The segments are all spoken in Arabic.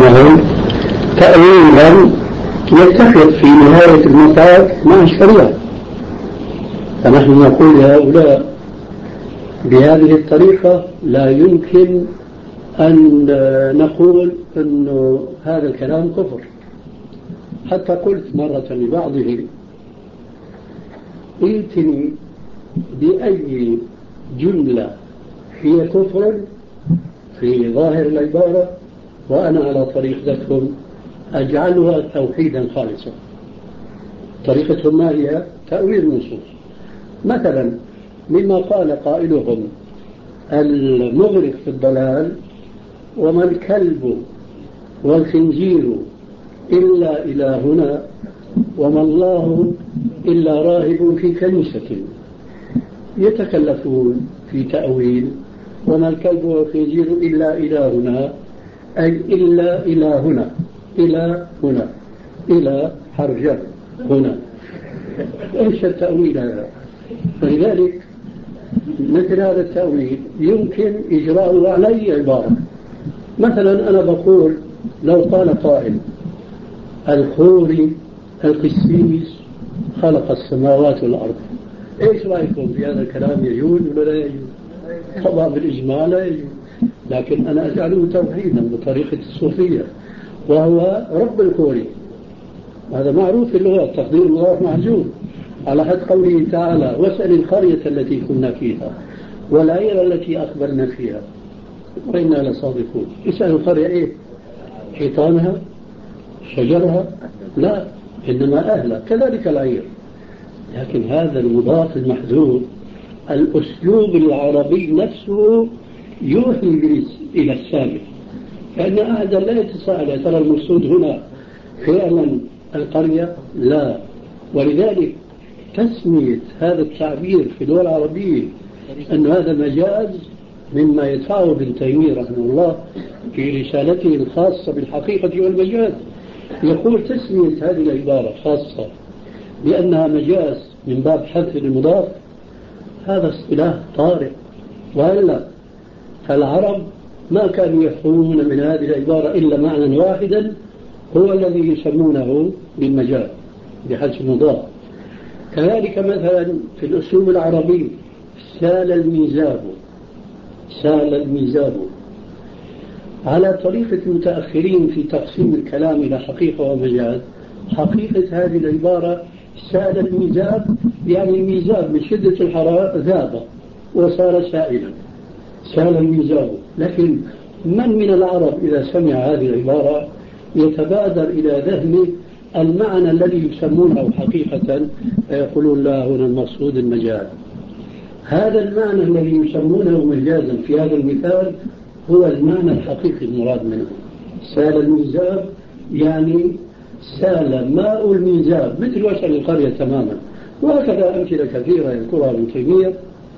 يسمونه تأويلا يتفق في نهاية المطاف مع الشريعة. فنحن نقول لهؤلاء بهذه الطريقة لا يمكن أن نقول أن هذا الكلام كفر. حتى قلت مرة لبعضهم: ائتني بأي جملة هي كفر في ظاهر العبارة وأنا على طريقتكم أجعلها توحيدا خالصا. طريقتهم ما هي؟ تأويل النصوص. مثلا مما قال قائلهم: المغرق في الضلال وما الكلب والخنزير إلا إلهنا وما الله إلا راهب في كنيسة. يتكلفون في تأويل وما الكلب والخنزير إلا إلهنا، أي إلا إلهنا، إلى هنا، إلى حرجة هنا. إيش التأويل هذا؟ فلذلك مثل هذا التأويل يمكن إجراءه على أي عبارة. مثلا أنا بقول لو قال قائل: الخوري القسيس خلق السماوات والأرض، إيش رأيكم في هذا الكلام؟ يجوز ولا لا يجوز؟ طبعا بالإجماع لا يجوز، لكن أنا أجعله توحيدا بطريقة الصوفية، وهو رب الخوري. هذا معروف في اللغة، تقدير الله محجوب، على حد قوله تعالى: واسأل القرية التي كنا فيها والعير التي أخبرنا فيها وإنا لصادقون. اسأل القرية إيه؟ حيطانها؟ شجرها؟ لا، إنما أهلها. كذلك العير. لكن هذا المضاف المحذوف، الأسلوب العربي نفسه يوحي إلى السابق، فإن أحدا لا يتساءل: ترى المقصود هنا فعلا القرية؟ لا. ولذلك تسمية هذا التعبير في اللغة العربية أن هذا مجاز مما يدفعه ابن تيمية رحمه الله في رسالته الخاصة بالحقيقة والمجاز. يقول تسمية هذه العبارة خاصة بأنها مجاز من باب حذف المضاف، هذا اصطلاح طارئ. وإلا فالعرب ما كانوا يفهمون من هذه العبارة إلا معنى واحدا، هو الذي يسمونه بالمجاز بحذف المضاف. كذلك مثلا في الأسلوب العربي: سال الميزاب، سال الميزاب. على طريقة المتأخرين في تقسيم الكلام إلى حقيقة ومجاز، حقيقة هذه العبارة سال الميزاب يعني الميزاب من شدة الحرارة ذاب وصار سائلا، سال الميزاب. لكن من العرب إذا سمع هذه العبارة يتبادر إلى ذهنه المعنى الذي يسمونه حقيقة، فيقولون لا، هنا المقصود المجاز. هذا المعنى الذي يسمونه مجازا في هذا المثال هو المعنى الحقيقي المراد منه. سال الميزاب يعني سال ماء الميزاب، مثل وسل القرية تماما. وهكذا أمثلة كثيرة يذكرها ابن تيمية،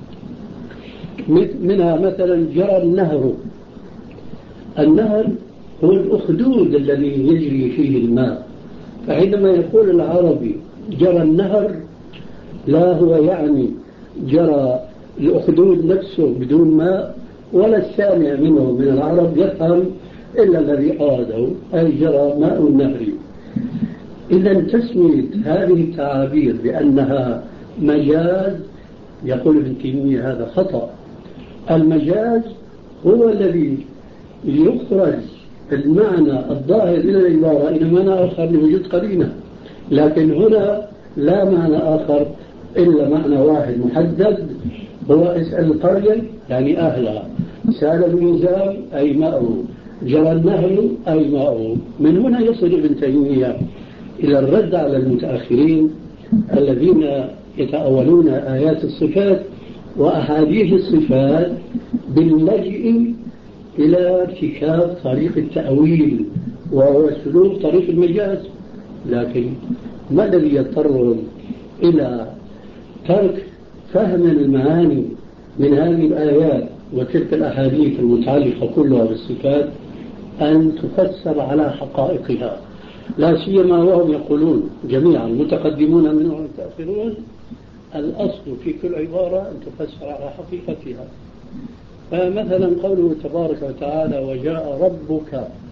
منها مثلا جرى النهر. النهر هو الأخدود الذي يجري فيه الماء. فعندما يقول العربي جرى النهر، لا هو يعني جرى الأخدود نفسه بدون ماء، ولا السامع منه من العرب يفهم إلا الذي أراده، أي جرى ماء النهر. إذا تسمية هذه التعابير بأنها مجاز، يقول ابن تيمية هذا خطأ. المجاز هو الذي يخرج المعنى الظاهر من العبارة إلى معنى آخر لوجود قرينة، لكن هنا لا معنى آخر إلا معنى واحد محدد، هو اسأل القرية يعني أهلها، سال الميزاب أي ماءه، جرى النهر أي ماءه. من هنا يصل ابن تيمية إلى الرد على المتأخرين الذين يتأولون آيات الصفات وأحاديث الصفات باللجئ إلى ارتكاب طريق التأويل وهو سلوك طريق المجاز. لكن ما الذي يضطرهم إلى ترك فهم المعاني من هذه الآيات وتلك الأحاديث المتعلقة كلها بالصفات أن تفسر على حقائقها؟ لا سيما وهم يقولون جميعا المتقدمون منهم والمتأخرون الأصل في كل عبارة أن تفسر على حقيقتها. فمثلا قوله تبارك وتعالى: وجاء ربك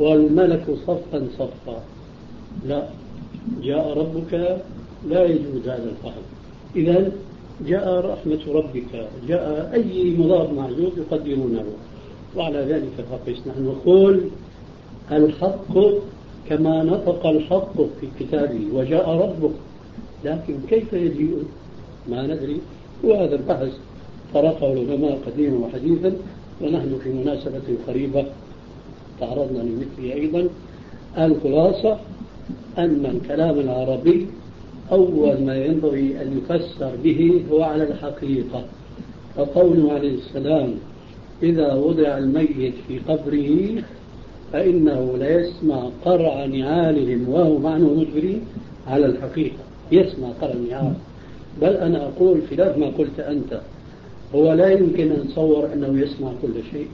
والملك صفا صفا. لا، جاء ربك لا يجوز هذا الفحص. إذا جاء رحمة ربك، جاء أي مضاف معزوف يقدرونه، وعلى ذلك فقس. نحن نقول الحق كما نطق الحق في كتابه وجاء ربك، لكن كيف يجيء ما ندري. وهذا البحث طرقه العلماء قديما وحديثا، ونحن في مناسبة قريبة تعرضنا لمثله أيضا. الخلاصة أن الكلام العربي أول ما ينبغي أن يفسر به هو على الحقيقة. فقوله عليه السلام إذا وضع الميت في قبره فإنه لا يسمع قرع نعالهم وهو معنى مجبرين، على الحقيقة يسمع قرع نعال. بل أنا أقول خلاف ما قلت أنت، هو لا يمكن أن نتصور أنه يسمع كل شيء،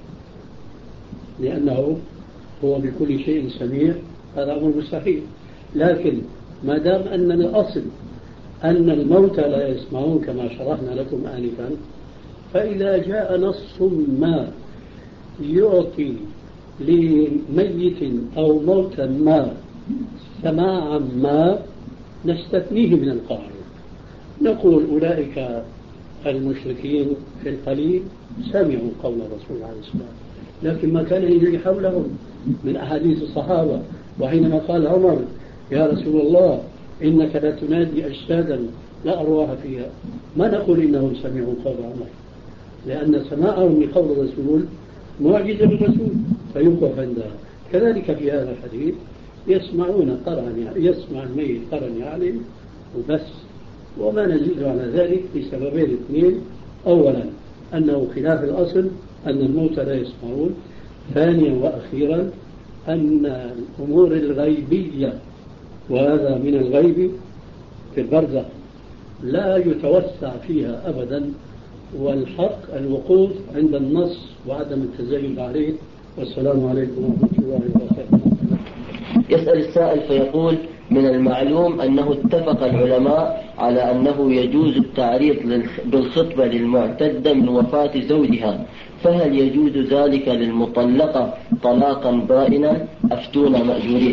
لأنه هو بكل شيء سميع، هذا أمر مستحيل. لكن ما دام أن الأصل أن الموتى لا يسمعون كما شرحنا لكم آنفا، فإذا جاء نص ما يعطي لميت أو موتى ما سماعا ما نستثنيه من القاعدة. نقول أولئك المشركين في القليل سمعوا قول الرسول عليه السلام، لكن ما كان يجري حولهم من أحاديث الصحابة. وحينما قال عمر يا رسول الله إنك لا تنادي أجسادا لا أرواح فيها، ما نقول إنهم سمعوا قول عمر، لأن سماعهم لقول الرسول معجزة للرسول فيوقف عندها. كذلك في هذا الحديث يسمعون قرن، يسمع الميت قرن يعلم وبس. وما نزيد على ذلك لسببين اثنين: أولا أنه خلاف الأصل أن الموتى لا يسمعون، ثانيا وأخيرا أن الأمور الغيبية، وهذا من الغيب في البرزخ، لا يتوسع فيها أبدا، والحق الوقوف عند النص وعدم التزايد عليه. والسلام عليكم ورحمة الله وبركاته. يسأل السائل فيقول: من المعلوم أنه اتفق العلماء على أنه يجوز التعريض بالخطبة للمعتدة من وفاة زوجها، فهل يجوز ذلك للمطلقة طلاقا بائنا؟ أفتونا مأجورين.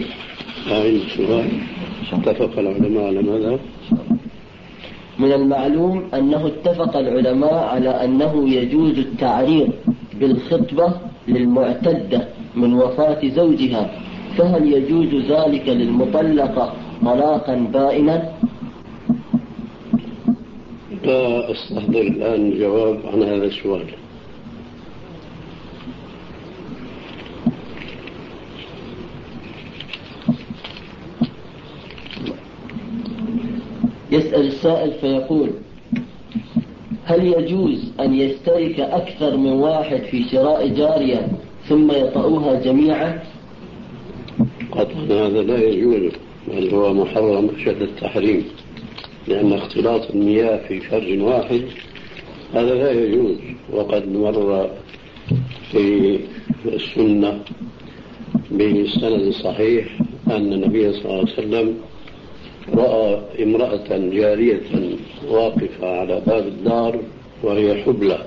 اتفق العلماء على ماذا؟ من المعلوم أنه اتفق العلماء على أنه يجوز التعريض بالخطبة للمعتدة من وفاة زوجها، فهل يجوز ذلك للمطلقة طلاقا بائنا؟ لا أستحضر الآن جواب عن هذا السؤال. يسأل السائل فيقول: هل يجوز أن يشترك أكثر من واحد في شراء جارية ثم يطأوها جميعا؟ قطعا هذا لا يجوز، بل هو محرم أشد التحريم، لأن اختلاط المياه في فرج واحد هذا لا يجوز. وقد مر في السنة بسند صحيح أن النبي صلى الله عليه وسلم رأى امرأة جارية واقفة على باب الدار وهي حبلى،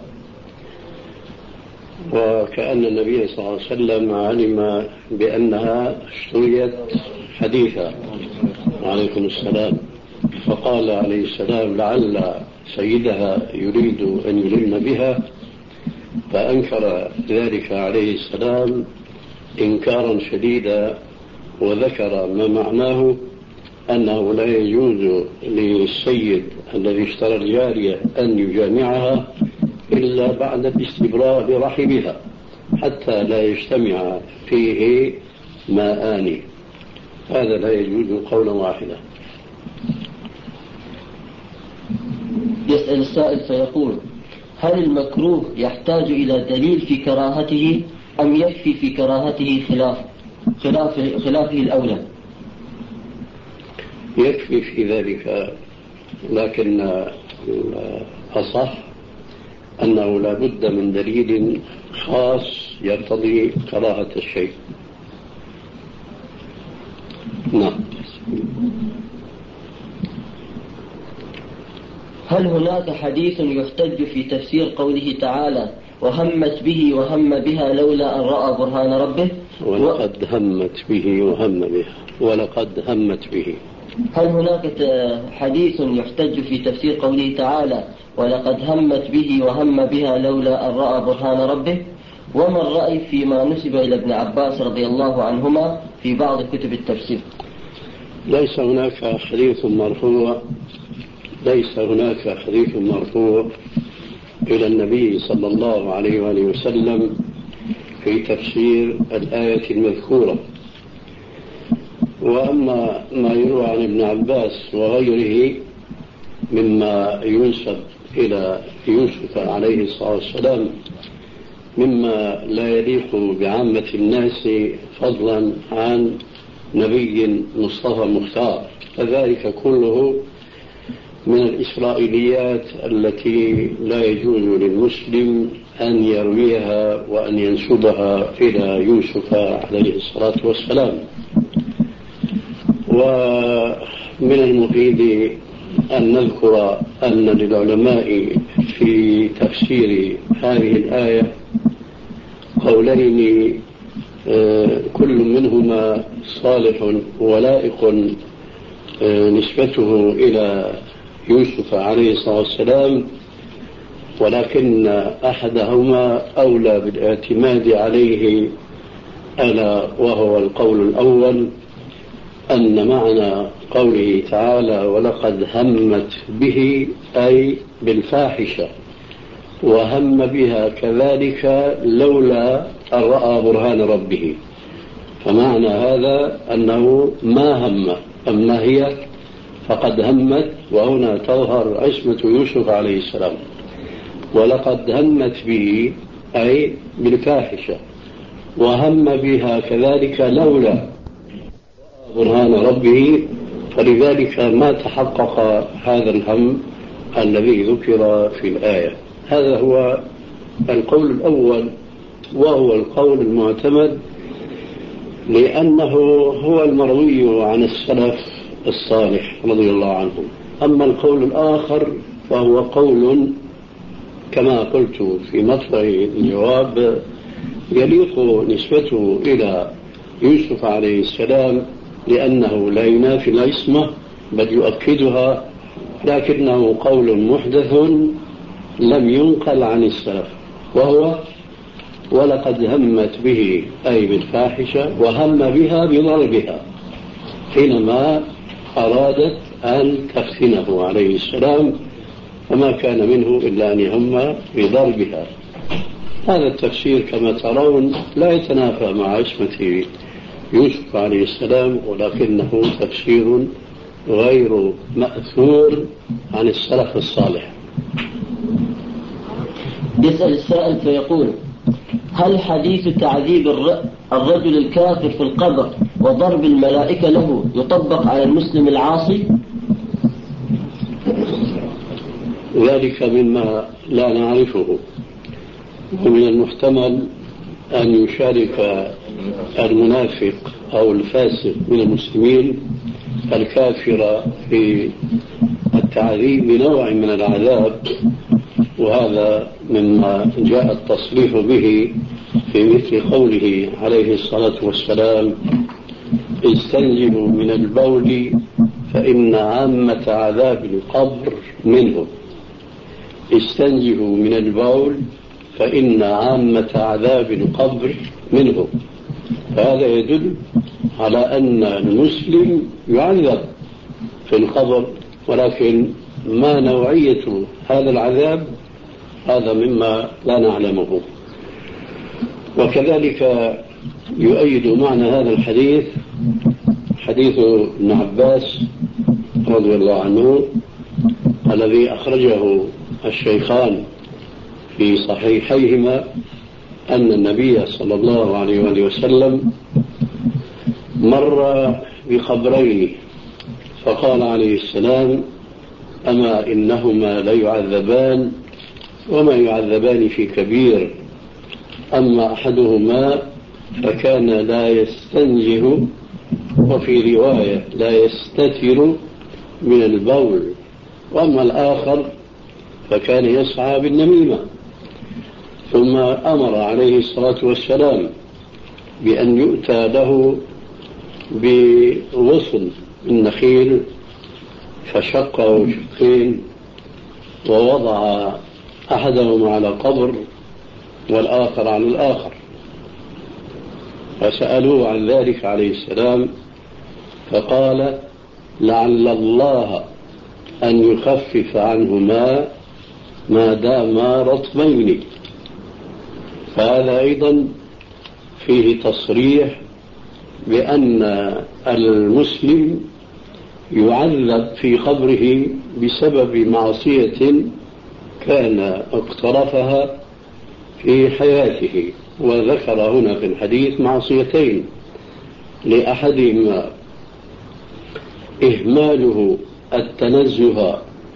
وكأن النبي صلى الله عليه وسلم علم بأنها اشتريت حديثا عليكم السلام، فقال عليه السلام لعل سيدها يريد أن يلم بها، فأنكر ذلك عليه السلام إنكارا شديدا، وذكر ما معناه أنه لا يجوز للسيد الذي اشترى الجارية أن يجامعها إلا بعد الاستبراء لرحمها حتى لا يجتمع فيه ماءان. هذا لا يجوز قولا واحدا. يسأل السائل فيقول: هل المكروه يحتاج إلى دليل في كراهته أم يكفي في كراهته خلافه الأولى؟ يكفي في ذلك، لكن الأصح أنه لا بد من دليل خاص يقتضي كراهة الشيء. نعم. هل هناك حديث يحتج في تفسير قوله تعالى: وهمت به وهم بها لولا أن رأى برهان ربه. ولقد همت به وهم بها، ولقد همت به. هل هناك حديث يحتج في تفسير قوله تعالى ولقد همت به وهم بها لولا أن رأى برهان ربه؟ وما الرأي فيما نسب إلى ابن عباس رضي الله عنهما في بعض كتب التفسير؟ ليس هناك حديث مرفوع إلى النبي صلى الله عليه وآله وسلم في تفسير الآية المذكورة. وأما ما يروى عن ابن عباس وغيره مما ينسب إلى يوسف عليه الصلاة والسلام مما لا يليق بعامة الناس فضلا عن نبي مصطفى مختار، فذلك كله من الإسرائيليات التي لا يجوز للمسلم أن يرويها وأن ينسبها إلى يوسف عليه الصلاة والسلام. ومن المفيد أن نذكر أن للعلماء في تفسير هذه الآية قولين كل منهما صالح ولائق نسبته إلى يوسف عليه الصلاة والسلام، ولكن أحدهما أولى بالاعتماد عليه، ألا وهو القول الأول أن معنى قوله تعالى ولقد همت به أي بالفاحشة، وهم بها كذلك لولا أن رأى برهان ربه، فمعنى هذا أنه ما هم، أما هي فقد همت، وهنا تظهر عصمة يوسف عليه السلام. ولقد همت به أي بالفاحشة، وهم بها كذلك لولا برهان ربه، فلذلك ما تحقق هذا الهم الذي ذكر في الآية. هذا هو القول الأول، وهو القول المعتمد لأنه هو المروي عن السلف الصالح رضي الله عنهم. أما القول الآخر فهو قول كما قلت في مطلع الجواب يليق نسبته إلى يوسف عليه السلام لأنه لا ينافي العصمة بل يؤكدها، لكنه قول محدث لم ينقل عن السلف، وهو ولقد همت به أي بالفاحشة، وهم بها بضربها حينما أرادت أن تفتنه عليه السلام، فما كان منه إلا أن يهم بضربها. هذا التفسير كما ترون لا يتنافى مع عصمة يوسف عليه السلام، ولكنه تفسير غير مأثور عن السلف الصالح. يسأل السائل فيقول: هل حديث تعذيب الرجل الكافر في القبر وضرب الملائكة له يطبق على المسلم العاصي؟ ذلك مما لا نعرفه، ومن المحتمل أن يشارك المنافق أو الفاسق من المسلمين الكافر في التعذيب بنوع من العذاب، وهذا مما جاء التصريح به في مثل قوله عليه الصلاة والسلام: استنجبوا من البول فإن عامة عذاب القبر منه. استنجبوا من البول فإن عامة عذاب القبر منه. فهذا يدل على أن المسلم يعذب في القبر، ولكن ما نوعية هذا العذاب هذا مما لا نعلمه. وكذلك يؤيد معنى هذا الحديث حديث ابن عباس رضي الله عنه الذي أخرجه الشيخان في صحيحيهما أن النبي صلى الله عليه وآله وسلم مر بقبرين فقال عليه السلام: أما إنهما ليعذبان وما يعذبان في كبير، أما أحدهما فكان لا يستنزه، وفي رواية لا يستتر من البول، وأما الآخر فكان يسعى بالنميمة. ثم أمر عليه الصلاة والسلام بأن يؤتى له بغصن من نخيل، فشقه شقين ووضع أحدهما على قبر والآخر على الآخر، فسألوه عن ذلك عليه السلام فقال: لعل الله أن يخفف عنهما ما داما رطبين. فهذا أيضا فيه تصريح بأن المسلم يعذب في قبره بسبب معصية كان اقترفها في حياته، وذكر هنا في الحديث معصيتين: لأحدهما إهماله التنزه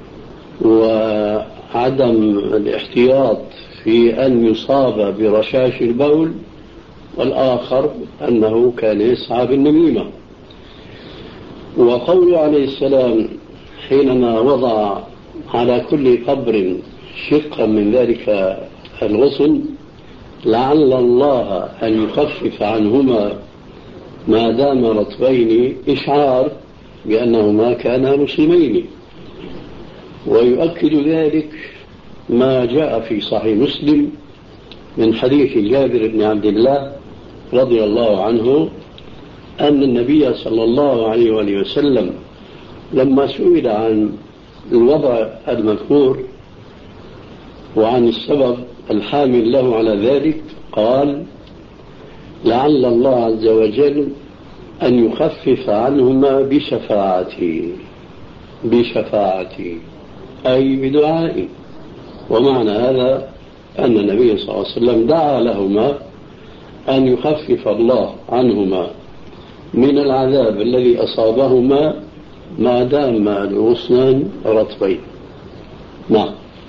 وعدم الاحتياط في أن يصاب برشاش البول، والآخر أنه كان يسعى بالنميمة. وقوله عليه السلام حينما وضع على كل قبر شقا من ذلك الغصن: لعل الله أن يخفف عنهما ما دام رطبين، إشعار بأنهما كانا مسلمين. ويؤكد ذلك ما جاء في صحيح مسلم من حديث جابر بن عبد الله رضي الله عنه أن النبي صلى الله عليه وآله وسلم لما سئل عن الوضع المذكور وعن السبب الحامل له على ذلك قال: لعل الله عز وجل أن يخفف عنهما بشفاعتي أي بدعائي. ومعنى هذا أن النبي صلى الله عليه وسلم دعا لهما أن يخفف الله عنهما من العذاب الذي أصابهما ما دام الغصنان رطبين. نعم.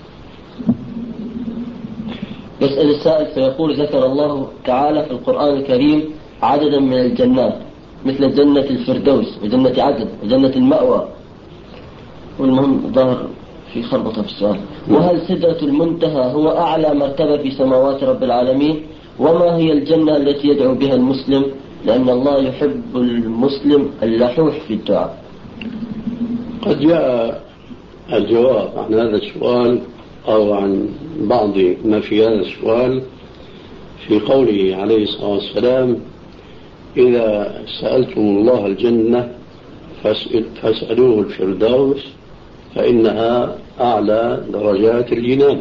يسأل السائل فيقول: ذكر الله تعالى في القرآن الكريم عددا من الجنات مثل جنة الفردوس وجنة عدن وجنة المأوى، والمهم ظهر في خربطة في السؤال: وهل سدرة المنتهى هو أعلى مرتبة في سماوات رب العالمين؟ وما هي الجنة التي يدعو بها المسلم؟ لأن الله يحب المسلم اللحوح في الدعاء. قد جاء الجواب عن هذا السؤال أو عن بعض ما في هذا السؤال في قوله عليه الصلاة والسلام: إذا سألتم الله الجنة فاسألوه الفردوس فإنها أعلى درجات الجنان.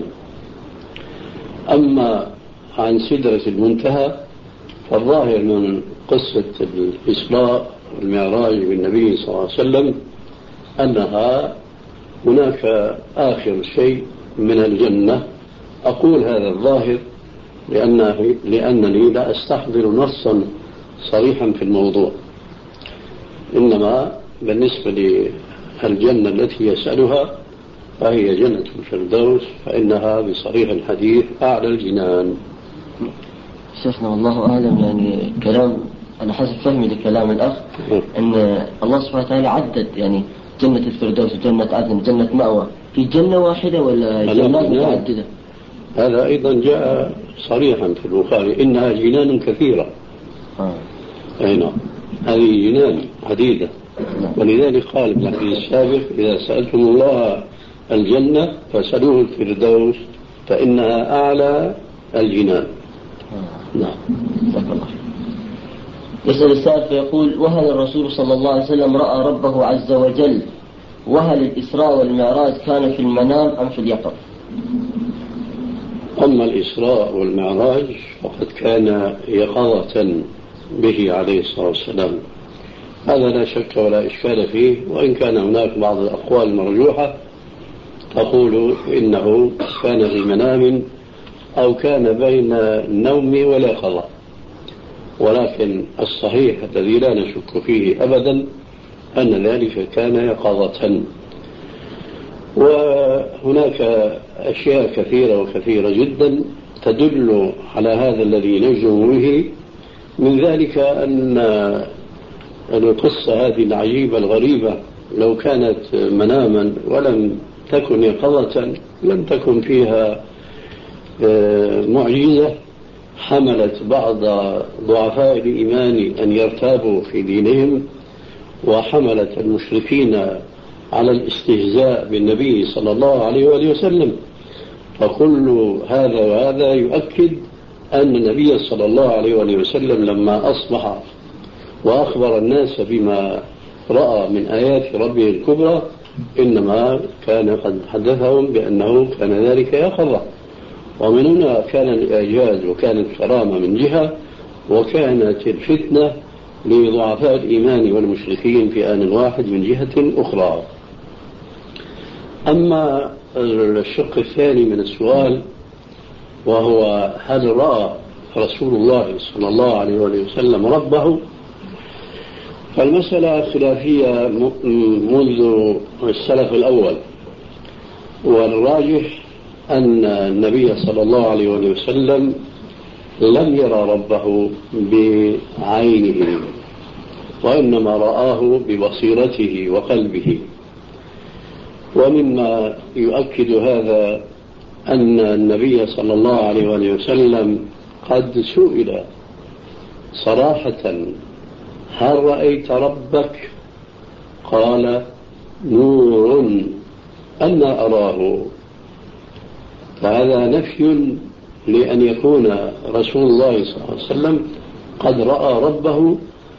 أما عن سدرة المنتهى فالظاهر من قصة الإسراء والمعراج بالنبي صلى الله عليه وسلم أنها هناك آخر شيء من الجنة. أقول هذا الظاهر لأنني لا أستحضر نصا صريحا في الموضوع، إنما بالنسبة للجنة التي يسألها فهي جنة الفردوس، فإنها بصريح الحديث أعلى الجنان. شيخنا والله أعلم، يعني كلام أنا حسب فهمي لكلام الأخ أن الله سبحانه وتعالى عدد يعني جنة الفردوس وجنة عدن وجنة مأوى في جنة واحدة ولا جنات متعددة؟ هذا أيضا جاء صريحا في البخاري: إنها جنان كثيرة. أي نعم، هذه جنان عديدة. ولذلك قال في الحديث السابق: إذا سألتم الله الجنة فاسألوه الفردوس فإنها أعلى الجنان. نعم. يسأل السائل فيقول: وهل الرسول صلى الله عليه وسلم رأى ربه عز وجل؟ وهل الإسراء والمعراج كان في المنام أم في اليقظة؟ أما الإسراء والمعراج فقد كان يقظة به عليه الصلاة والسلام، هذا لا شك ولا إشكال فيه. وإن كان هناك بعض الأقوال المرجوحة تقول إنه كان في منام أو كان بين النوم واليقظة، ولكن الصحيح الذي لا نشك فيه أبدا أن ذلك كان يقظة. وهناك أشياء كثيرة وكثيرة جدا تدل على هذا الذي نجزم به. من ذلك أن القصة هذه العجيبة الغريبة لو كانت مناما ولم تكن يقظة لم تكن فيها معجزة حملت بعض ضعفاء الإيمان أن يرتابوا في دينهم، وحملت المشركين على الاستهزاء بالنبي صلى الله عليه وآله وسلم. فكل هذا وهذا يؤكد أن النبي صلى الله عليه وآله وسلم لما أصبح وأخبر الناس بما رأى من آيات ربه الكبرى إنما كان قد حدثهم بأنه كان ذلك يقظة، ومن هنا كان الإعجاز وكانت كرامة من جهة، وكانت الفتنة لضعفاء الإيمان والمشركين في آن واحد من جهة أخرى. أما الشق الثاني من السؤال وهو هل رأى رسول الله صلى الله عليه وسلم ربه؟ فالمسألة خلافية منذ السلف الأول، والراجح أن النبي صلى الله عليه وسلم لم يرى ربه بعينه، وإنما رآه ببصيرته وقلبه. ومما يؤكد هذا أن النبي صلى الله عليه وسلم قد سئل صراحة هل رأيت ربك؟ قال نور أنا أراه. فهذا نفي لأن يكون رسول الله صلى الله عليه وسلم قد رأى ربه،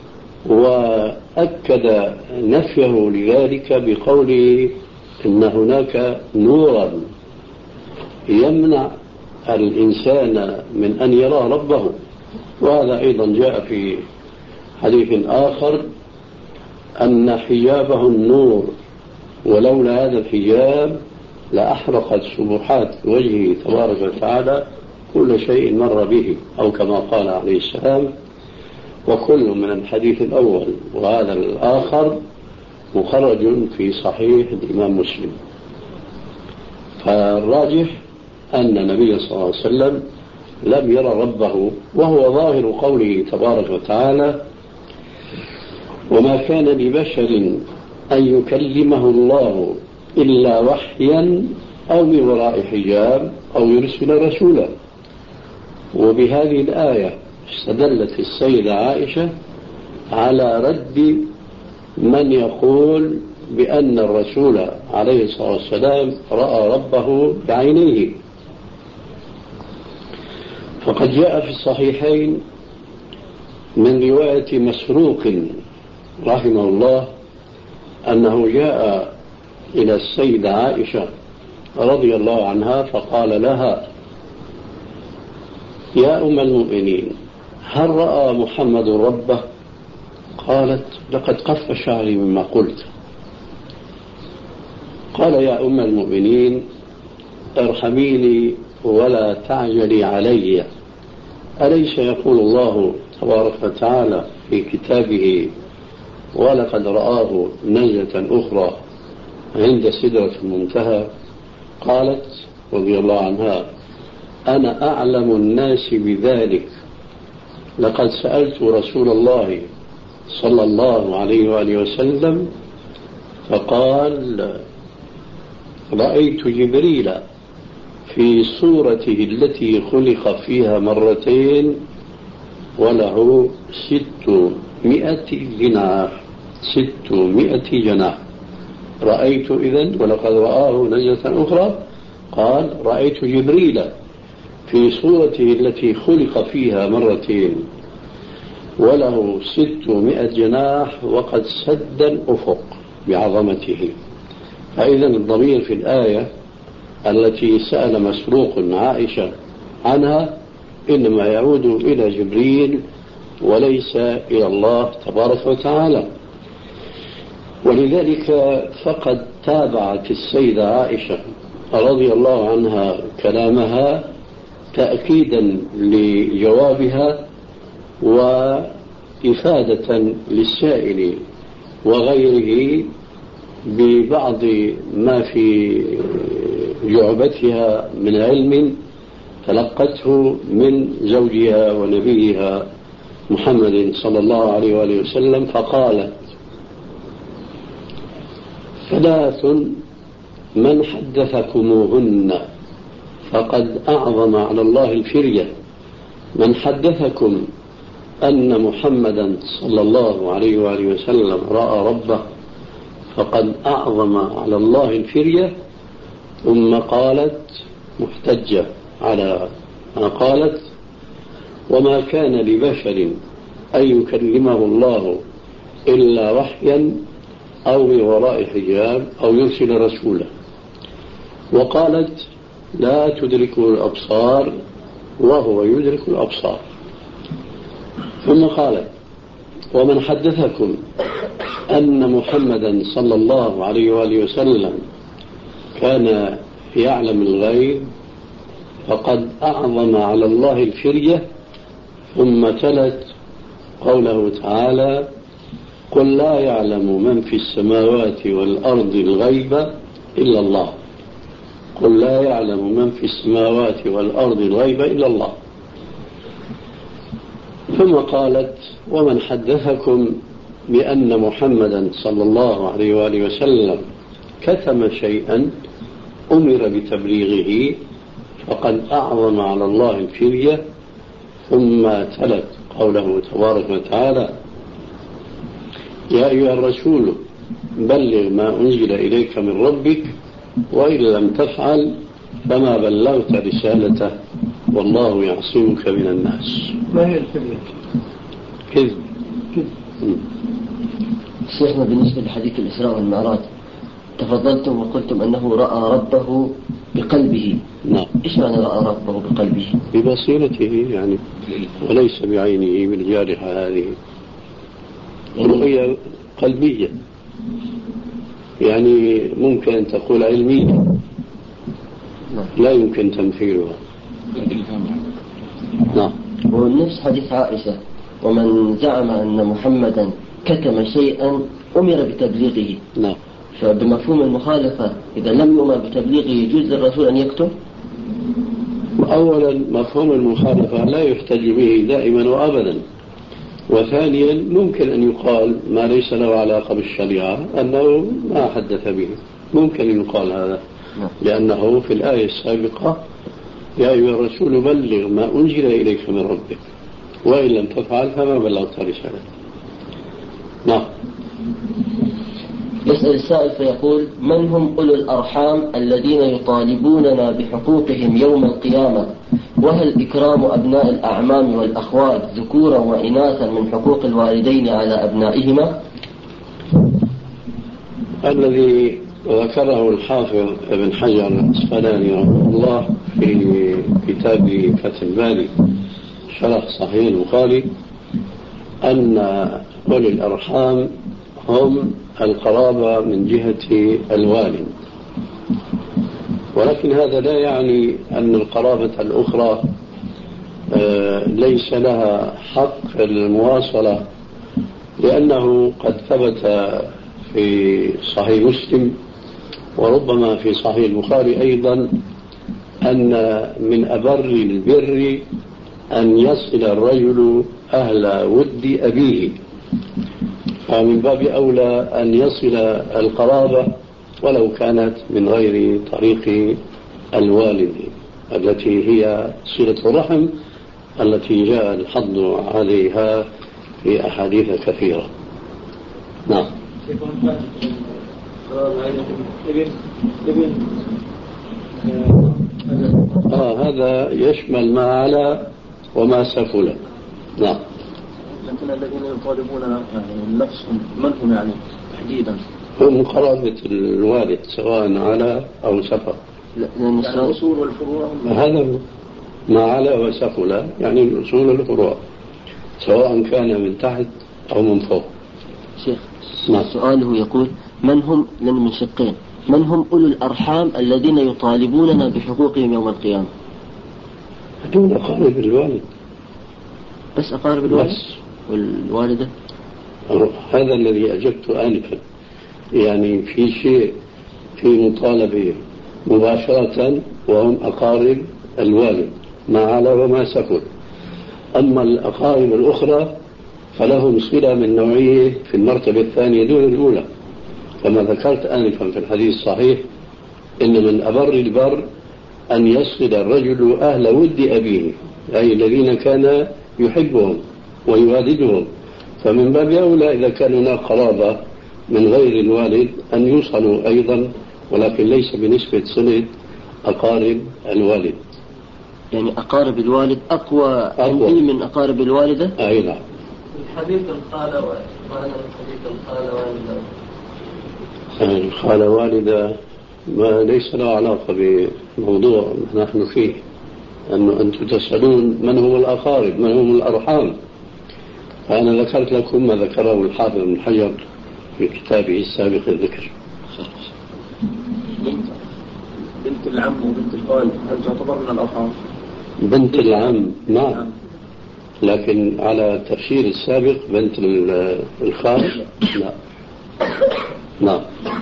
وأكد نفيه لذلك بقوله إن هناك نورا يمنع الإنسان من أن يرى ربه. وهذا أيضا جاء في حديث آخر أن حجابه النور، ولولا هذا الحجاب لأحرقت سبحات وجهه تبارك وتعالى كل شيء مر به، أو كما قال عليه السلام. وكل من الحديث الأول وهذا الآخر مخرج في صحيح الإمام مسلم. فالراجح أن النبي صلى الله عليه وسلم لم يرى ربه، وهو ظاهر قوله تبارك وتعالى وما كان لبشر أن يكلمه الله إلا وحيا أو من وراء حجاب أو يرسل رسولا. وبهذه الآية استدلت السيدة عائشة على رد من يقول بأن الرسول عليه الصلاة والسلام رأى ربه بعينيه. فقد جاء في الصحيحين من رواية مسروق رحمه الله أنه جاء إلى السيدة عائشة رضي الله عنها فقال لها يا أم المؤمنين هل رأى محمد ربه؟ قالت لقد قف شعري مما قلت. قال يا أم المؤمنين ارحميني ولا تعجلي علي، أليس يقول الله تبارك وتعالى في كتابه ولقد رآه نزلة أخرى عند سدرة المنتهى؟ قالت رضي الله عنها أنا أعلم الناس بذلك، لقد سألت رسول الله صلى الله عليه وآله وسلم فقال رأيت جبريل في صورته التي خلق فيها مرتين وله 600 جناح 600 جناح. رأيت إذن ولقد رآه نزلة أخرى قال رأيت جبريل في صورته التي خلق فيها مرتين وله 600 جناح وقد سد الأفق بعظمته. فإذا الضمير في الآية التي سأل مسروق عائشة عنها إنما يعود إلى جبريل وليس إلى الله تبارك وتعالى. ولذلك فقد تابعت السيدة عائشة رضي الله عنها كلامها تأكيدا لجوابها وإفادة للسائل وغيره ببعض ما في جعبتها من علم تلقته من زوجها ونبيها محمد صلى الله عليه وآله وسلم. فقالت 3 من حدثكموهن فقد أعظم على الله الفرية. من حدثكم أن محمدا صلى الله عليه وآله وسلم رأى ربه فقد أعظم على الله الفرية. ثم قالت محتجة على ما قالت: وما كان لبشر أن يكلمه الله إلا وحيا أو من وراء حجاب أو يرسل رسولا. وقالت: لا تدركه الأبصار وهو يدرك الأبصار. ثم قالت: ومن حدثكم أن محمدا صلى الله عليه وآله وسلم كان يعلم الغيب فقد أعظم على الله الفرية. ثم تلت قوله تعالى: قل لا يعلم من في السماوات والأرض الغيب إلا الله. قل لا يعلم من في السماوات والأرض الغيب إلا الله. ثم قالت: ومن حدثكم بأن محمدا صلى الله عليه وآله وسلم كتم شيئا أمر بتبليغه فقد أعظم على الله الفرية. ثم تلت قوله تبارك وتعالى: يا أيها الرسول بلغ ما أنزل إليك من ربك وإن لم تفعل فما بلغت رسالته والله يعصمك من الناس. ما هي الفرية؟ كذب. شيخنا، بالنسبة لحديث الإسراء والمعراج تفضلتم وقلتم أنه رأى ربه بقلبه. نعم. إيش معنى رأى ربه بقلبه؟ ببصيرته يعني، وليس بعينه بالجارحة. هذه رؤية قلبية، يعني ممكن أن تقول علمية لا يمكن تمثيلها. نعم. ونفس حديث عائشة: ومن زعم أن محمدا كتم شيئا أمر بتبليغه. نعم. فبمفهوم المخالفة إذا لم يؤمر بتبليغه يجوز للرسول أن يكتم؟ أولا مفهوم المخالفة لا يحتج به دائما وأبدا. وثانيا ممكن أن يقال ما ليس له علاقة بالشريعة أنه ما حدث به، ممكن أن يقال هذا، لأنه في الآية السابقة: يا أيها الرسول بلغ ما أنزل إليك من ربك وإن لم تفعل فما بلغت رسالته. نعم. يسأل السائل فيقول: من هم أولو الأرحام الذين يطالبوننا بحقوقهم يوم القيامة؟ وهل إكرام أبناء الأعمام والأخوات ذكورا وإناثا من حقوق الوالدين على أبنائهما؟ الذي ذكره الحافظ ابن حجر العسقلاني رحمه الله في كتاب فتح الباري شرح صحيح البخاري أن أولي الأرحام هم القرابة من جهة الوالد، ولكن هذا لا يعني أن القرابة الأخرى ليس لها حق المواصلة، لأنه قد ثبت في صحيح مسلم وربما في صحيح البخاري أيضا أن من أبر البر أن يصل الرجل أهل ود أبيه، فمن باب أولى أن يصل القرابة ولو كانت من غير طريق الوالد التي هي صلة الرحم التي جاء الحض عليها في أحاديث كثيرة. نعم. هذا يشمل ما على وما سفل. نعم. لكن الذين يطالبون نفسهم من هم يعني تحديدا؟ هم قرابة الوالد سواء على أو سفل. يعني الأصول والفروع هذا ما على وسفل، يعني الأصول والفروع سواء كان من تحت أو من فوق. شيخ، سؤاله يقول: من هم، لأن من شقين، من هم أولو الأرحام الذين يطالبوننا بحقوقهم يوم القيامة؟ دون أقارب الوالد. بس أقارب الوالد بس. والوالدة؟ هذا الذي أجبت آنفا، يعني في شيء في مطالبة مباشرة وهم أقارب الوالد ما على وما سفل. أما الأقارب الأخرى فلهم صلة من نوعية في المرتبة الثانية دون الأولى، كما ذكرت آنفا في الحديث الصحيح: إن من أبر البر أن يصل الرجل أهل ود أبيه، أي الذين كان يحبهم ويوالدهم، فمن باب أولى إذا كان هناك قرابة من غير الوالد أن يوصلوا أيضا، ولكن ليس بنسبة صلة أقارب الوالد. يعني أقارب الوالد أقوى عندي من أقارب الوالدة؟ أي نعم. حديث الخالة ومعنى حديث الخالة والدة. الخالة والدة ما ليس له علاقة بموضوع نحن فيه، أنه أنتم تسألون من هم الأقارب، من هم الأرحام. فأنا ذكرت لكم ما ذكره الحافظ ابن حجر في كتابه السابق الذكر. بنت العم وبنت الخال هل تعتبر من الأرحام؟ بنت العم نعم، لكن على تفسير السابق بنت الخال لا. نعم.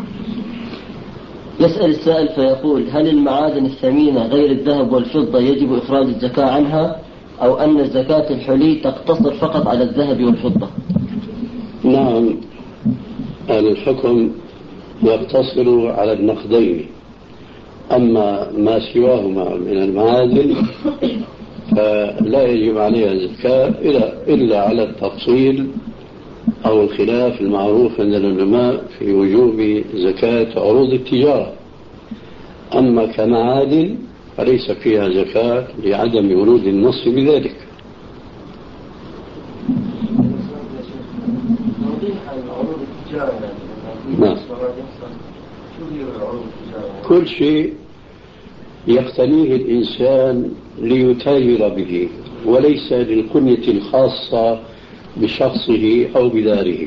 يسأل السائل فيقول: هل المعادن الثمينة غير الذهب والفضة يجب إخراج الزكاة عنها، أو أن الزكاة الحلي تقتصر فقط على الذهب والفضة؟ نعم، الحكم يقتصر على النقدين، أما ما سواهما من المعادن فلا يجب عليها الزكاة إلا على التفصيل أو الخلاف المعروف عند العلماء في وجوب زكاة عروض التجارة. أما كمعادن فليس فيها زكاة لعدم ورود النص بذلك. نعم. كل شيء يقتنيه الإنسان ليتاجر به وليس للقنية الخاصة بشخصه أو بداره.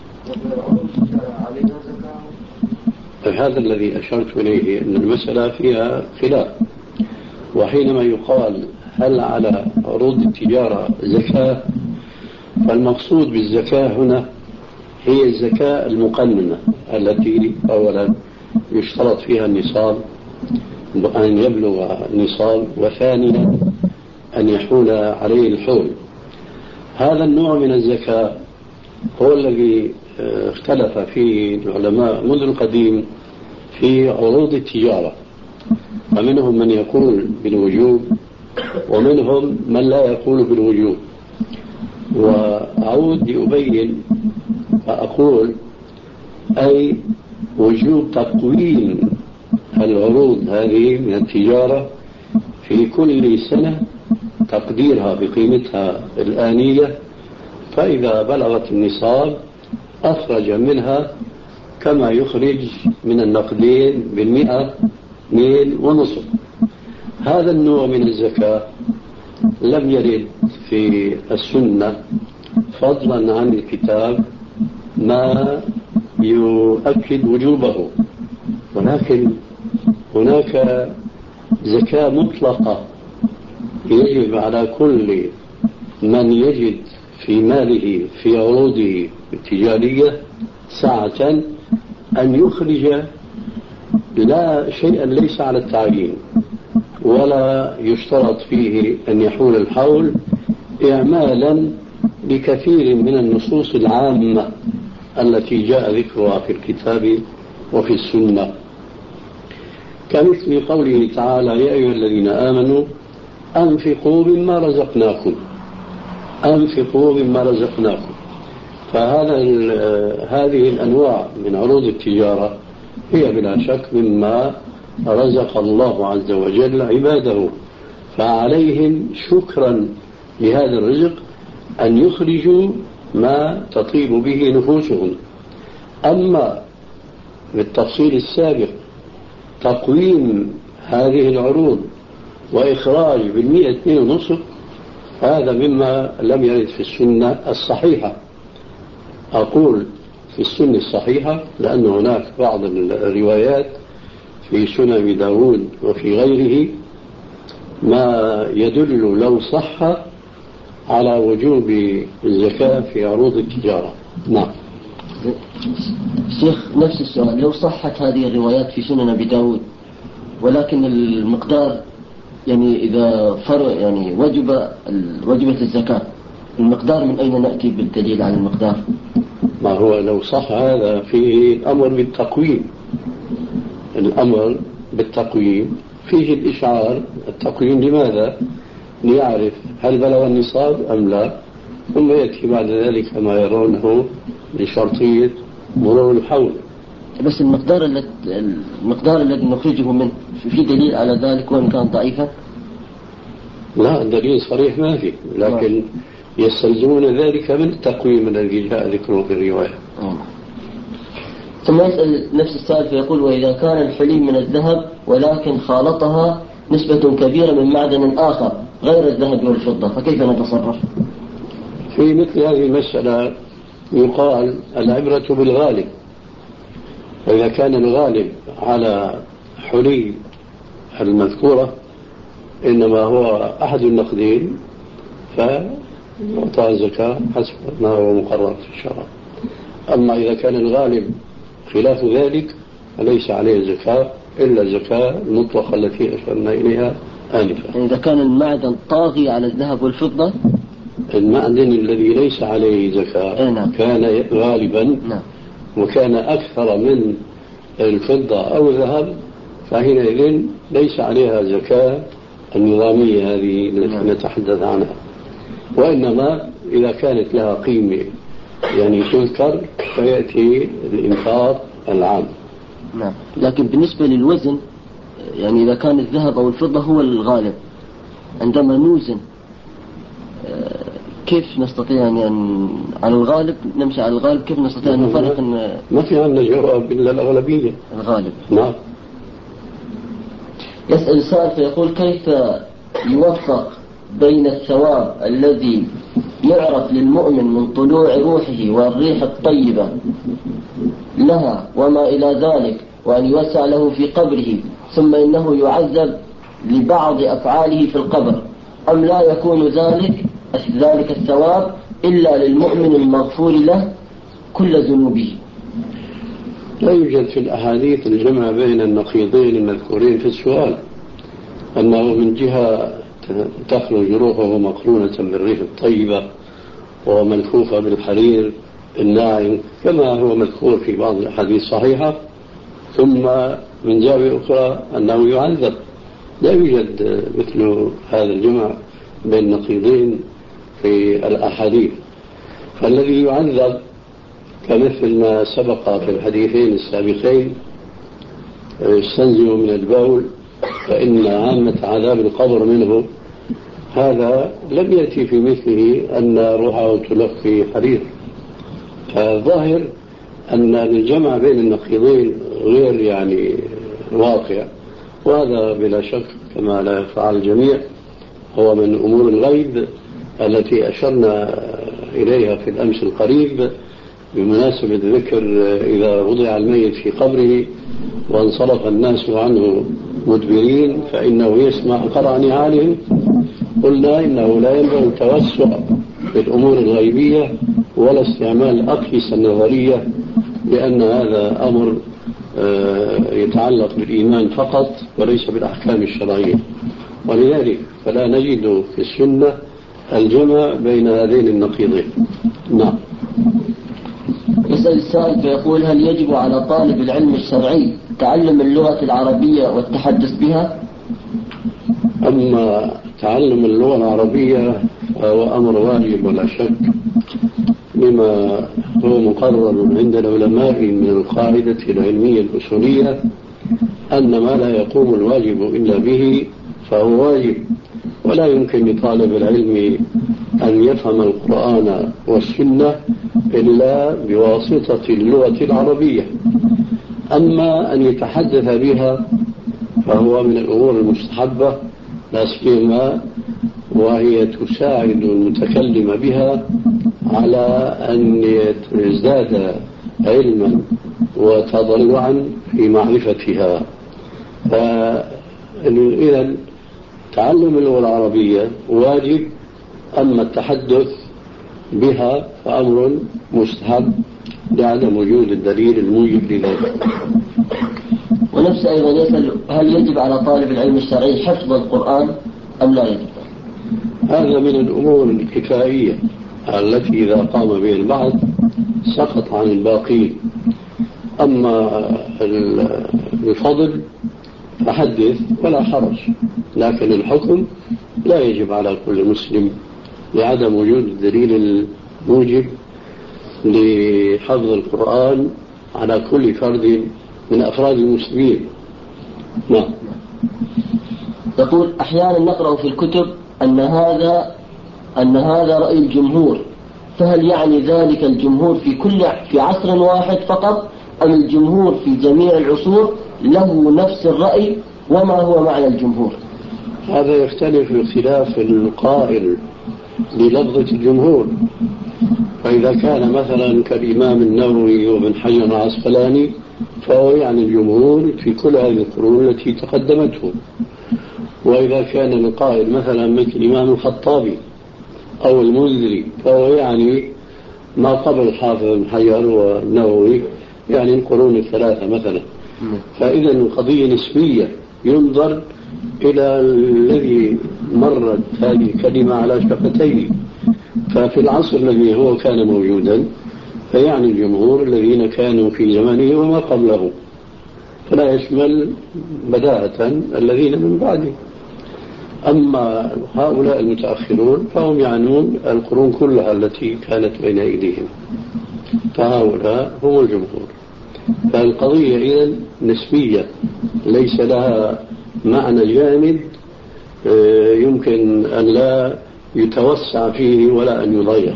هذا الذي أشرت إليه، أن المسألة فيها خلاف. وحينما يقال هل على عروض التجارة زكاة، فالمقصود بالزكاة هنا هي الزكاة المقننة التي أولا يشترط فيها النصاب، أن يبلغ النصاب، وثانيا أن يحول عليه الحول. هذا النوع من الزكاة هو الذي اختلف فيه العلماء منذ القديم في عروض التجارة، ومنهم من يقول بالوجوب ومنهم من لا يقول بالوجوب. وأعود لأبين فأقول أي وجوب تقويم العروض هذه من التجارة في كل سنة، تقديرها بقيمتها الآنية، فإذا بلغت النصاب أخرج منها كما يخرج من النقدين بالمئة 2.5. هذا النوع من الزكاة لم يرد في السنة فضلا عن الكتاب ما يؤكد وجوبه، ولكن هناك زكاة مطلقة يجب على كل من يجد في ماله في عروضه التجارية ساعة أن يخرج لا شيئا ليس على التعيين، ولا يشترط فيه أن يحول الحول إعمالا لكثير من النصوص العامة التي جاء ذكرها في الكتاب وفي السنة، كمثل قوله تعالى: يا أيها الذين آمنوا أنفقوا مما رزقناكم، أنفقوا مما رزقناكم. هذه الأنواع من عروض التجارة هي بلا شك مما رزق الله عز وجل عباده، فعليهم شكرا لهذا الرزق أن يخرجوا ما تطيب به نفوسهم. أما بالتفصيل السابق تقويم هذه العروض وإخراج 2.5 هذا مما لم يرد في السنة الصحيحة. أقول في السنة الصحيحة لأن هناك بعض الروايات في سنن أبي داود وفي غيره ما يدل لو صح على وجوب الزكاة في عروض التجارة. نعم. شيخ نفس السؤال، لو صحت هذه الروايات في سنن أبي داود ولكن المقدار يعني إذا فرق يعني وجبت الزكاة، المقدار من أين نأتي بالدليل على المقدار؟ ما هو لو صح هذا فيه الأمر بالتقويم، الأمر بالتقويم فيه الإشعار التقويم. لماذا؟ ليعرف هل بلغ النصاب أم لا، ثم يأتي بعد ذلك ما يرونه لشرطية مرور الحول. بس المقدار الذي نخرجه منه في دليل على ذلك وإن كان ضعيفا؟ لا، دليل صريح ما فيه، لكن يستلزمون ذلك من التقويم الذي جاء ذكره في الرواية. ثم يسأل نفس السائل فيقول: وإذا كان الحلي من الذهب ولكن خالطها نسبة كبيرة من معدن آخر غير الذهب والفضة فكيف نتصرف؟ في مثل هذه المسألة يقال العبرة بالغالب، فإذا كان الغالب على حلي المذكورة إنما هو أحد النقدين فيعطى الزكاة حسب ما هو مقرر في الشرع. أما إذا كان الغالب خلاف ذلك فليس عليه زكاة إلا الزكاة المطلقة التي أشرنا إليها آنفا. إذا كان المعدن طاغي على الذهب والفضة، المعدن الذي ليس عليه زكاة كان غالبا وكان أكثر من الفضة أو الذهب فحينئذ ليس عليها زكاة النظامية هذه التي نتحدث عنها، وإنما إذا كانت لها قيمة يعني تذكر فيأتي الإنفاق العام. نعم. لكن بالنسبة للوزن يعني إذا كان الذهب أو الفضة هو الغالب عندما نوزن كيف نستطيع أن على الغالب نمشي على الغالب؟ كيف نستطيع أن نفرق ما في عندنا جواب إلا الأغلبية الغالب؟ نعم. يسأل السائل فيقول: كيف يوفق بين الثواب الذي يعرف للمؤمن من طلوع روحه والريح الطيبة لها وما إلى ذلك وأن يوسع له في قبره ثم إنه يعذب لبعض أفعاله في القبر، أم لا يكون ذلك الثواب إلا للمؤمن المغفور له كل ذنوبه؟ لا يوجد في الأحاديث الجمع بين النقيضين المذكورين في السؤال، أنه من جهة تخرج روحه مقرونة بالريح الطيبة وملفوفة بالحرير الناعم كما هو مذكور في بعض الأحاديث الصحيحة، ثم من جهة أخرى أنه يعذب. لا يوجد مثل هذا الجمع بين النقيضين في الأحاديث. فالذي يعذب كمثل ما سبق في الحديثين السابقين يستنزل من البول فإن عامة عذاب القبر منه، هذا لم يأتي في مثله أن روحه تلف في حرير. فالظاهر أن الجمع بين النقيضين غير يعني واقع، وهذا بلا شك كما لا يفعل الجميع هو من أمور الغيب التي أشرنا إليها في الأمس القريب بمناسبة ذكر إذا وضع الميت في قبره وانصرف الناس عنه مدبرين فإنه يسمع قرع نعالهم. قلنا إنه لا ينبغي التوسع في الأمور الغيبية ولا استعمال الأقيسة النظرية، لأن هذا أمر يتعلق بالإيمان فقط وليس بالأحكام الشرعية، ولذلك فلا نجد في السنة الجمع بين هذين النقيضين. نعم. يسأل السائل فيقول: هل يجب على طالب العلم الشرعي تعلم اللغة العربية والتحدث بها؟ أما تعلم اللغة العربية فهو أمر واجب ولا شك، لما هو مقرر عند العلماء من القاعدة العلمية الأصولية أن ما لا يقوم الواجب إلا به فهو واجب، ولا يمكن لطالب العلم أن يفهم القرآن والسنة إلا بواسطة اللغة العربية. أما أن يتحدث بها فهو من الأمور المستحبة، لا سيما وهي تساعد المتكلم بها على أن يزداد علما وتضلعا في معرفتها. فإذا تعلم اللغة العربية واجب، أما التحدث بها فأمر مستحب لعدم وجود الدليل الموجب لذلك. ونفس أيضا يسأل: هل يجب على طالب العلم الشرعي حفظ القرآن أم لا يجب؟ هذا من الأمور الكفائية التي إذا قام به البعض سقط عن الباقين. أما الفضل فحدث ولا حرج، لكن الحكم لا يجب على كل مسلم لعدم وجود الدليل الموجب لحفظ القرآن على كل فرد من أفراد المسلمين. نعم. يقول أحيانا نقرأ في الكتب أن هذا رأي الجمهور، فهل يعني ذلك الجمهور في عصر واحد فقط، أم الجمهور في جميع العصور له نفس الرأي؟ وما هو معنى الجمهور؟ هذا يختلف باختلاف القائل بلفظة الجمهور. فإذا كان مثلا كالإمام النووي وابن حجر العسقلاني فهو يعني الجمهور في كل هذه القرون التي تقدمته. وإذا كان القائل مثلا مثل الإمام الخطابي أو المنذري فهو يعني ما قبل حافظ بن حجر والنووي، يعني القرون الثلاثة مثلا. فإذا القضية نسبية، ينظر إلى الذي مرت هذه الكلمة على شفتيه. ففي العصر الذي هو كان موجودا فيعني الجمهور الذين كانوا في زمنه وما قبله، فلا يشمل بداهة الذين من بعده. أما هؤلاء المتأخرون فهم يعنون القرون كلها التي كانت بين أيديهم، فهؤلاء هم الجمهور. فالقضية إذن نسبية، ليس لها معنى جامد يمكن أن لا يتوسع فيه ولا أن يضيق.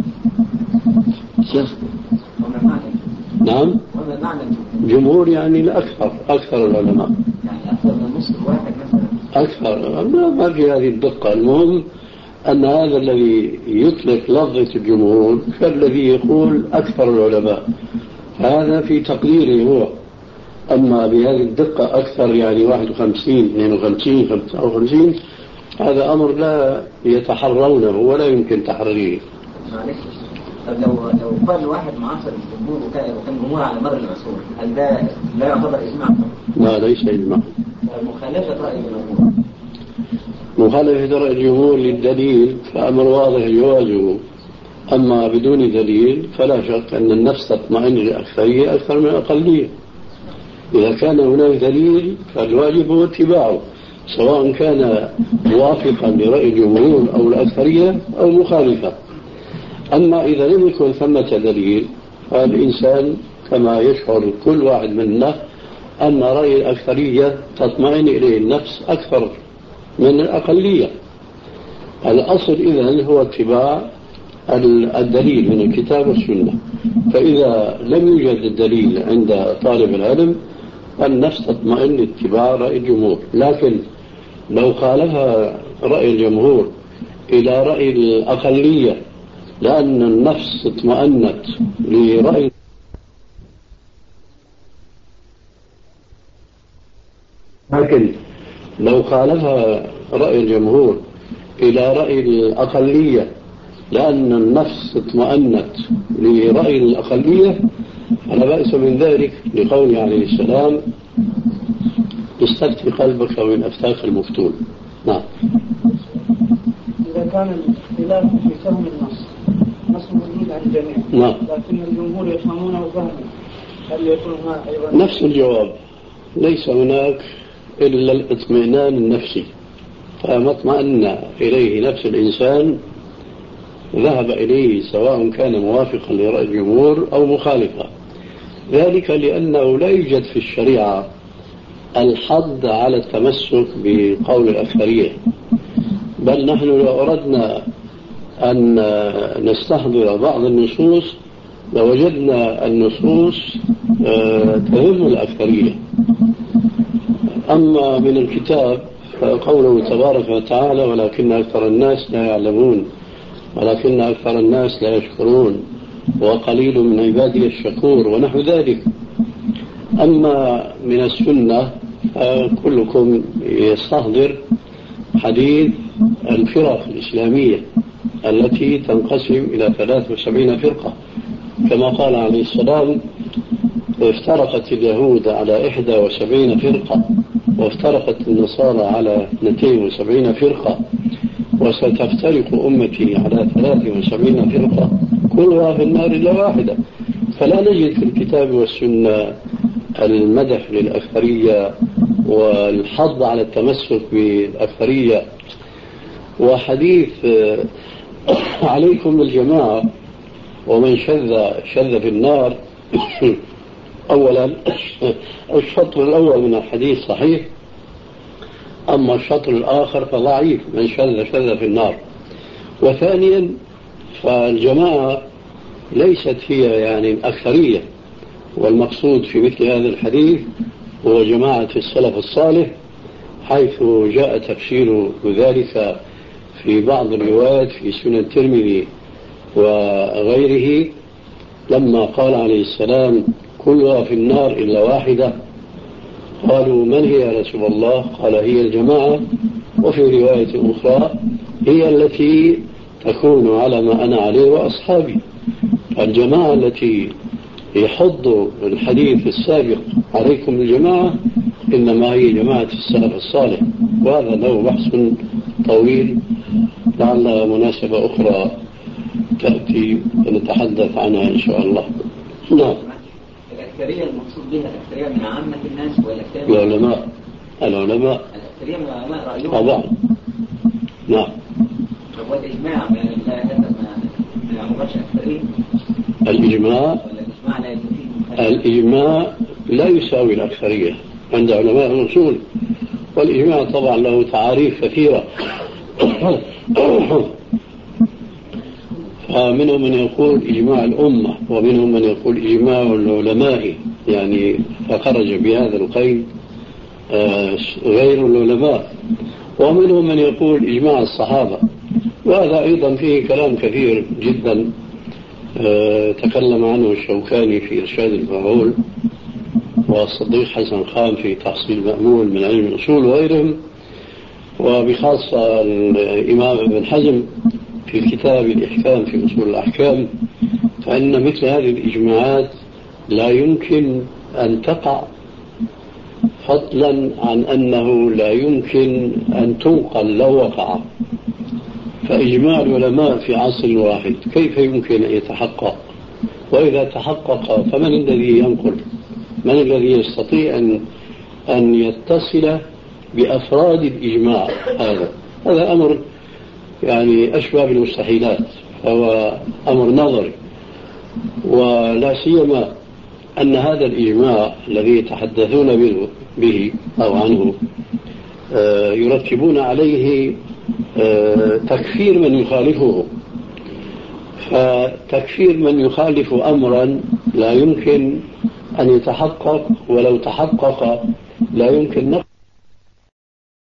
نعم. جمهور يعني الأكثر، أكثر العلماء، يعني أكثر من مسلم واحد مثلا، أكثر. ما في هذه الدقة. المهم أن هذا الذي يطلق لفظة الجمهور كالذي يقول أكثر العلماء، هذا في تقديره هو. أما بهذه الدقة أكثر يعني 51 52 55 هذا أمر لا يتحرونه ولا يمكن تحريره. معلش، لو قال واحد معاصر الجمهور وكان جمهور على مر العصور، هل ده لا يعتبر إجماع؟ لا، ليس إجماع. مخالفة رأي الجمهور، مخالفة رأي الجمهور للدليل فأمر واضح جوازه. أما بدون دليل فلا شك أن النفس تطمئن للأكثرية أكثر من الأقلية. إذا كان هناك دليل فالواجب هو اتباعه، سواء كان موافقا لرأي الجمهور أو الأكثرية أو مخالفا. أما إذا لم يكن ثمة دليل فالإنسان كما يشعر كل واحد منا أن رأي الأكثرية تطمئن إليه النفس أكثر من الأقلية. الأصل إذن هو اتباع الدليل من الكتاب والسنة. فإذا لم يوجد الدليل عند طالب العلم النفس تطمئن لاتباع رأي الجمهور. لكن لو خالف رأي الجمهور إلى رأي الأقلية لأن النفس اطمأنت لرأي، لكن لو خالف رأي الجمهور إلى رأي الأقلية لأن النفس اطمأنت لرأي الأقلية فلا بأس من ذلك، لقوله عليه السلام: استفتي قلبك وإن أفتاك المفتون. نعم. إذا كان الاختلاف في فهم النص موجود عن الجميع، نعم، لكن الجمهور يفهمونه فهما، هل يكون أيضا نفس الجواب؟ ليس هناك إلا الاطمئنان النفسي، فما اطمأن إليه نفس الإنسان ذهب إليه سواء كان موافقا لرأي الجمهور أو مخالفا. ذلك لأنه لا يوجد في الشريعة الحض على التمسك بقول الأكثرية، بل نحن لو أردنا أن نستحضر بعض النصوص لوجدنا النصوص تهم الأكثرية. أما من الكتاب فقوله تبارك وتعالى: ولكن أكثر الناس لا يعلمون ولكن أكثر الناس لا يشكرون وقليل من عبادي الشكور ونحو ذلك. أما من السنة كلكم يستحضر حديث الفرق الإسلامية التي تنقسم إلى 73 فرقة، كما قال عليه السلام: افترقت اليهود على 71 فرقة وافترقت النصارى على 72 فرقة وستفترق أمتي على 73 فرقة كلها في النار إلا واحدة. فلا نجد في الكتاب والسنة المدح للأكثرية والحض على التمسك بالأكثرية، وحديث عليكم بالجماعة ومن شذ في النار. أولا الشطر الأول من الحديث صحيح، أما الشطر الآخر فضعيف، من شذ في النار. وثانيا فالجماعة ليست هي يعني الأكثرية، والمقصود في مثل هذا الحديث هو جماعة السلف الصالح، حيث جاء تفسير ذلك في بعض الروايات في سنن الترمذي وغيره، لما قال عليه السلام كلها في النار إلا واحدة، قالوا من هي يا رسول الله؟ قال هي الجماعة، وفي رواية أخرى هي التي تكون على ما أنا عليه وأصحابي. الجماعة التي يحض الحديث السابق عليكم الجماعة إنما هي جماعة السلف الصالح، وهذا له بحث طويل لعل مناسبة أخرى تأتي ونتحدث عنها إن شاء الله. نعم. الأكثرية المقصود بها الأكثرية من عامة الناس والأكثرية العلماء الأكثرية من العلماء رأيهم طبعا. نعم. والإجماع هذا ما يعتبرش أكثرية. الإجماع لا يساوي الأكثرية عند علماء الأصول، والإجماع طبعا له تعاريف كثيرة. فمنهم من يقول إجماع الأمة، ومنهم من يقول إجماع العلماء، يعني فخرج بهذا القيد غير العلماء، ومنهم من يقول إجماع الصحابة، وهذا أيضا فيه كلام كثير جدا تكلم عنه الشوكاني في إرشاد المفعول، والصديق حسن خان في تحصيل مأمول من علم الأصول وغيرهم، وبخاصة الإمام ابن حزم في كتاب الإحكام في أصول الأحكام. فإن مثل هذه الإجماعات لا يمكن أن تقع، فضلا عن أنه لا يمكن أن تنقل لو وقع. فإجماع العلماء في عصر واحد كيف يمكن أن يتحقق؟ وإذا تحقق فمن الذي ينقل؟ من الذي يستطيع أن يتصل بأفراد الإجماع؟ هذا أمر يعني أشبه بالمستحيلات، فهو أمر نظري. ولا سيما أن هذا الإجماع الذي يتحدثون به أو عنه يرتبون عليه تكفير من يخالفه، فتكفير من يخالف أمرا لا يمكن أن يتحقق، ولو تحقق لا يمكن